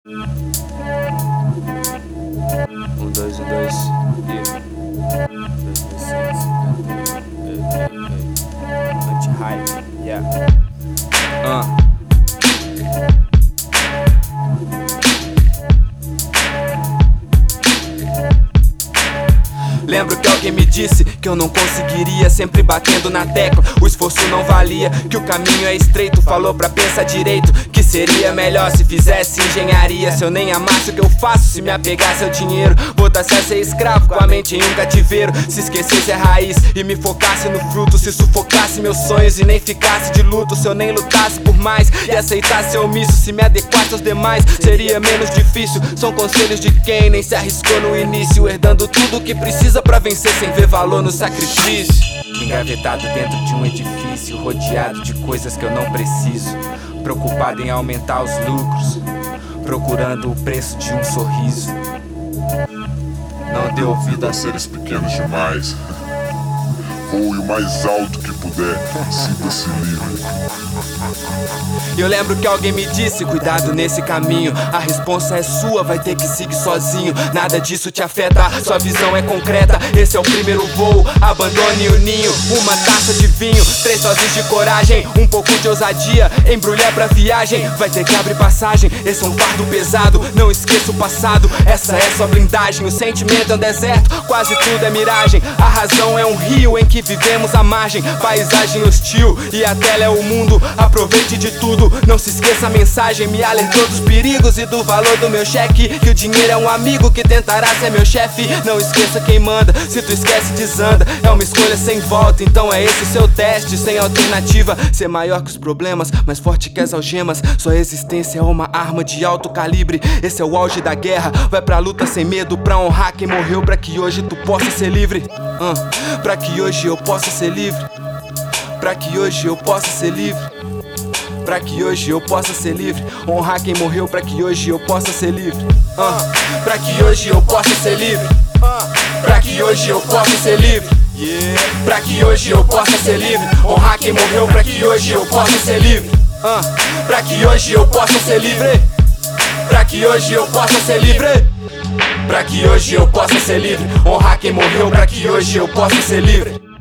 1, 2, 1, 2 Anti-hype, yeah. Lembro que alguém me disse que eu não conseguiria, sempre batendo na tecla, o esforço não valia, que o caminho é estreito, falou pra pensar direito, que seria melhor se fizesse engenharia. Se eu nem amasse o que eu faço, se me apegasse ao dinheiro, botasse a ser escravo com a mente em um cativeiro, se esquecesse a raiz e me focasse no fruto, se sufocasse meus sonhos e nem ficasse de luto, se eu nem lutasse por mais e aceitasse ser omisso, se me adequasse aos demais, seria menos difícil. São conselhos de quem nem se arriscou no início, herdando tudo o que precisa pra vencer sem ver valor no sacrifício. Engavetado dentro de um edifício, rodeado de coisas que eu não preciso, preocupado em aumentar os lucros, procurando o preço de um sorriso. Não dê ouvido a seres pequenos demais. Voe o mais alto que puder, sinta-se livre. Eu lembro que alguém me disse, cuidado nesse caminho, a responsa é sua, vai ter que seguir sozinho. Nada disso te afeta, sua visão é concreta. Esse é o primeiro voo, abandone o ninho. Uma taça de vinho, 3 doses de coragem, um pouco de ousadia, embrulhar pra viagem. Vai ter que abrir passagem, esse é um fardo pesado. Não esqueça o passado, essa é sua blindagem. O sentimento é um deserto, quase tudo é miragem. A razão é um rio em que vivemos à margem, paisagem hostil e a tela é o mundo. Aproveite de tudo, não se esqueça a mensagem. Me alertou dos perigos e do valor do meu cheque, que o dinheiro é um amigo que tentará ser meu chefe. Não esqueça quem manda, se tu esquece desanda. É uma escolha sem volta, então é esse o seu teste. Sem alternativa, ser maior que os problemas, mais forte que as algemas. Sua existência é uma arma de alto calibre, esse é o auge da guerra. Vai pra luta sem medo, pra honrar quem morreu, pra que hoje tu possa ser livre. Pra que hoje eu possa ser livre. Pra que hoje eu possa ser livre. Pra que hoje eu possa ser livre. Honrar quem morreu pra que hoje eu possa ser livre. Pra que hoje eu possa ser livre. Pra que hoje eu possa ser livre. Pra que hoje eu possa ser livre. Honrar quem morreu pra que hoje eu possa ser livre. Pra que hoje eu possa ser livre. Pra que hoje eu possa ser livre. Pra que hoje eu possa ser livre. Honrar quem morreu pra que hoje eu possa ser livre.